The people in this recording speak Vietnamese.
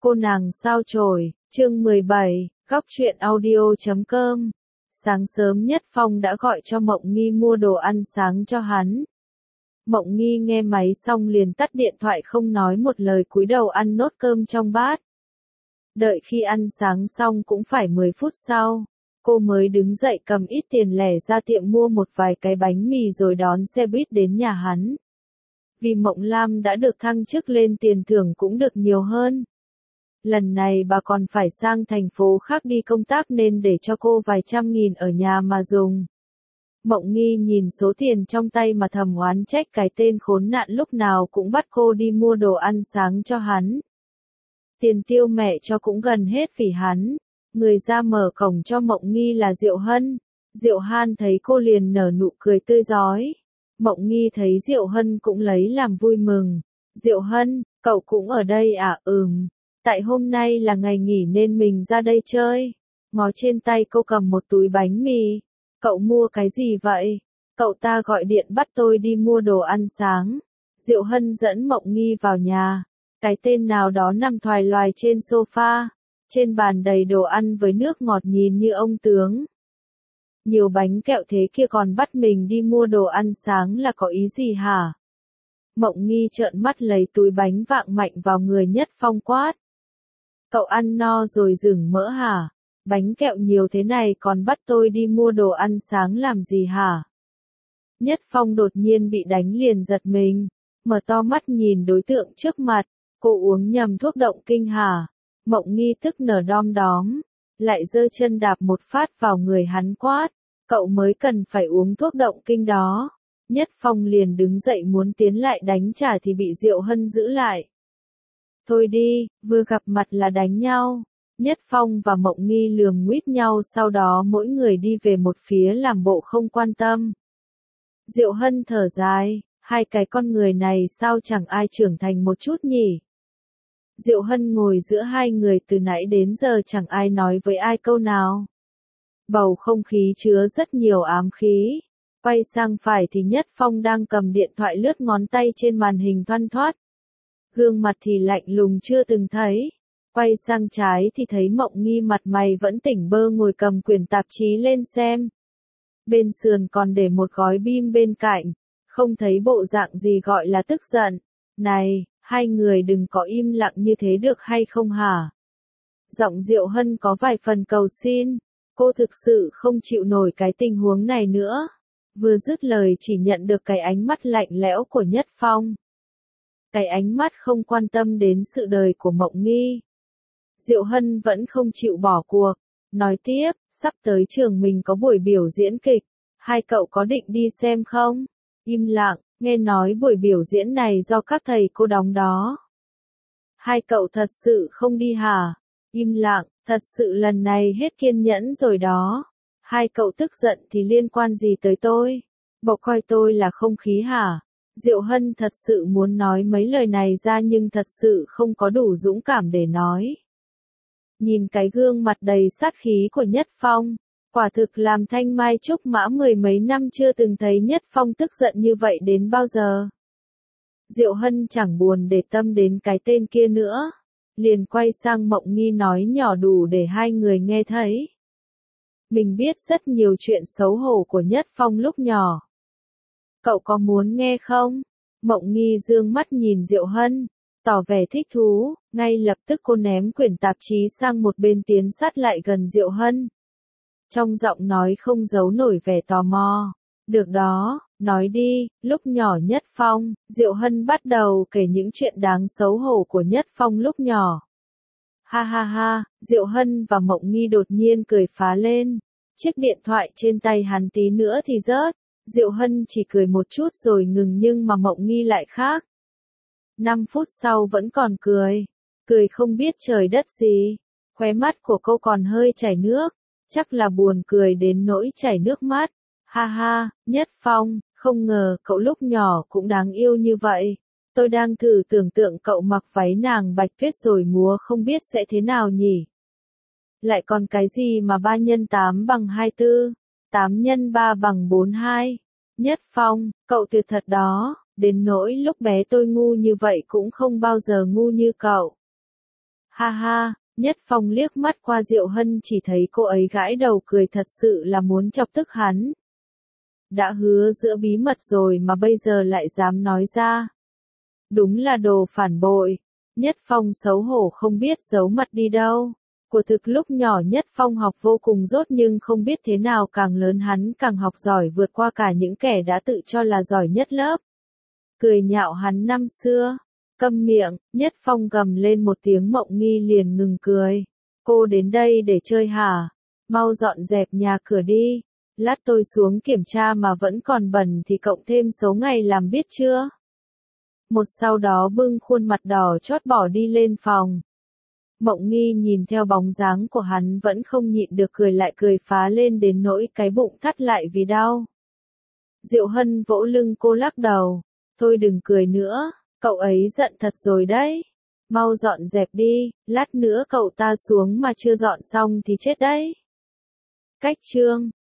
Cô nàng sao chổi, chương 17, góc truyện audio.com. Sáng sớm Nhất Phong đã gọi cho Mộng Nghi mua đồ ăn sáng cho hắn. Mộng Nghi nghe máy xong liền tắt điện thoại không nói một lời cúi đầu ăn nốt cơm trong bát. Đợi khi ăn sáng xong cũng phải 10 phút sau, cô mới đứng dậy cầm ít tiền lẻ ra tiệm mua một vài cái bánh mì rồi đón xe buýt đến nhà hắn. Vì Mộng Lam đã được thăng chức lên tiền thưởng cũng được nhiều hơn. Lần này bà còn phải sang thành phố khác đi công tác nên để cho cô vài trăm nghìn ở nhà mà dùng. Mộng Nghi nhìn số tiền trong tay mà thầm oán trách cái tên khốn nạn lúc nào cũng bắt cô đi mua đồ ăn sáng cho hắn. Tiền tiêu mẹ cho cũng gần hết vì hắn. Người ra mở cổng cho Mộng Nghi là Diệu Hân. Diệu Han thấy cô liền nở nụ cười tươi rói. Mộng Nghi thấy Diệu Hân cũng lấy làm vui mừng. Diệu Hân, cậu cũng ở đây à? Tại hôm nay là ngày nghỉ nên mình ra đây chơi. Ngó trên tay cô cầm một túi bánh mì. Cậu mua cái gì vậy? Cậu ta gọi điện bắt tôi đi mua đồ ăn sáng. Diệu Hân dẫn Mộng Nghi vào nhà. Cái tên nào đó nằm thoài loài trên sofa. Trên bàn đầy đồ ăn với nước ngọt nhìn như ông tướng. Nhiều bánh kẹo thế kia còn bắt mình đi mua đồ ăn sáng là có ý gì hả? Mộng Nghi trợn mắt lấy túi bánh vạng mạnh vào người Nhất Phong quát. Cậu ăn no rồi dừng mỡ hả? Bánh kẹo nhiều thế này còn bắt tôi đi mua đồ ăn sáng làm gì hả? Nhất Phong đột nhiên bị đánh liền giật mình, mở to mắt nhìn đối tượng trước mặt, cô uống nhầm thuốc động kinh hả? Mộng Nghi tức nở đom đóm, lại giơ chân đạp một phát vào người hắn quát, cậu mới cần phải uống thuốc động kinh đó. Nhất Phong liền đứng dậy muốn tiến lại đánh trả thì bị Diệu Hân giữ lại. Thôi đi, vừa gặp mặt là đánh nhau. Nhất Phong và Mộng Nghi lườm nguýt nhau sau đó mỗi người đi về một phía làm bộ không quan tâm. Diệu Hân thở dài, hai cái con người này sao chẳng ai trưởng thành một chút nhỉ? Diệu Hân ngồi giữa hai người từ nãy đến giờ chẳng ai nói với ai câu nào. Bầu không khí chứa rất nhiều ám khí. Quay sang phải thì Nhất Phong đang cầm điện thoại lướt ngón tay trên màn hình thoăn thoắt. Gương mặt thì lạnh lùng chưa từng thấy. Quay sang trái thì thấy Mộng Nghi mặt mày vẫn tỉnh bơ ngồi cầm quyển tạp chí lên xem. Bên sườn còn để một gói bim bên cạnh. Không thấy bộ dạng gì gọi là tức giận. Này, hai người đừng có im lặng như thế được hay không hả? Giọng Diệu Hân có vài phần cầu xin. Cô thực sự không chịu nổi cái tình huống này nữa. Vừa dứt lời chỉ nhận được cái ánh mắt lạnh lẽo của Nhất Phong. Cái ánh mắt không quan tâm đến sự đời của Mộng Nghi. Diệu Hân vẫn không chịu bỏ cuộc. Nói tiếp, sắp tới trường mình có buổi biểu diễn kịch. Hai cậu có định đi xem không? Im lặng, nghe nói buổi biểu diễn này do các thầy cô đóng đó. Hai cậu thật sự không đi hả? Im lặng, thật sự lần này hết kiên nhẫn rồi đó. Hai cậu tức giận thì liên quan gì tới tôi? Bộ coi tôi là không khí hả? Diệu Hân thật sự muốn nói mấy lời này ra nhưng thật sự không có đủ dũng cảm để nói. Nhìn cái gương mặt đầy sát khí của Nhất Phong, quả thực làm Thanh Mai Trúc Mã mười mấy năm chưa từng thấy Nhất Phong tức giận như vậy đến bao giờ. Diệu Hân chẳng buồn để tâm đến cái tên kia nữa, liền quay sang Mộng Nghi nói nhỏ đủ để hai người nghe thấy. Mình biết rất nhiều chuyện xấu hổ của Nhất Phong lúc nhỏ. Cậu có muốn nghe không? Mộng Nghi dương mắt nhìn Diệu Hân, tỏ vẻ thích thú, ngay lập tức cô ném quyển tạp chí sang một bên tiến sát lại gần Diệu Hân. Trong giọng nói không giấu nổi vẻ tò mò. Được đó, nói đi, lúc nhỏ Nhất Phong, Diệu Hân bắt đầu kể những chuyện đáng xấu hổ của Nhất Phong lúc nhỏ. Ha ha ha, Diệu Hân và Mộng Nghi đột nhiên cười phá lên. Chiếc điện thoại trên tay hắn tí nữa thì rớt. Diệu Hân chỉ cười một chút rồi ngừng nhưng mà Mộng Nghi lại khác. 5 phút sau vẫn còn cười. Cười không biết trời đất gì. Khóe mắt của cô còn hơi chảy nước. Chắc là buồn cười đến nỗi chảy nước mắt. Ha ha, Nhất Phong, không ngờ cậu lúc nhỏ cũng đáng yêu như vậy. Tôi đang thử tưởng tượng cậu mặc váy nàng bạch tuyết rồi múa không biết sẽ thế nào nhỉ. Lại còn cái gì mà 3 x 8 bằng 24, 8 x 3 bằng 42. Nhất Phong, cậu tuyệt thật đó, đến nỗi lúc bé tôi ngu như vậy cũng không bao giờ ngu như cậu. Ha ha, Nhất Phong liếc mắt qua Diệu Hân chỉ thấy cô ấy gãi đầu cười thật sự là muốn chọc tức hắn. Đã hứa giữa bí mật rồi mà bây giờ lại dám nói ra. Đúng là đồ phản bội. Nhất Phong xấu hổ không biết giấu mặt đi đâu. Của thực lúc nhỏ Nhất Phong học vô cùng dốt nhưng không biết thế nào càng lớn hắn càng học giỏi vượt qua cả những kẻ đã tự cho là giỏi nhất lớp. Cười nhạo hắn năm xưa. Câm miệng, Nhất Phong gầm lên một tiếng. Mộng Nghi liền ngừng cười. Cô đến đây để chơi hả? Mau dọn dẹp nhà cửa đi. Lát tôi xuống kiểm tra mà vẫn còn bẩn thì cộng thêm số ngày làm biết chưa? Một sau đó bưng khuôn mặt đỏ chót bỏ đi lên phòng. Mộng Nghi nhìn theo bóng dáng của hắn vẫn không nhịn được cười lại cười phá lên đến nỗi cái bụng thắt lại vì đau. Diệu Hân vỗ lưng cô lắc đầu. Thôi đừng cười nữa, cậu ấy giận thật rồi đấy. Mau dọn dẹp đi, lát nữa cậu ta xuống mà chưa dọn xong thì chết đấy. Cách chương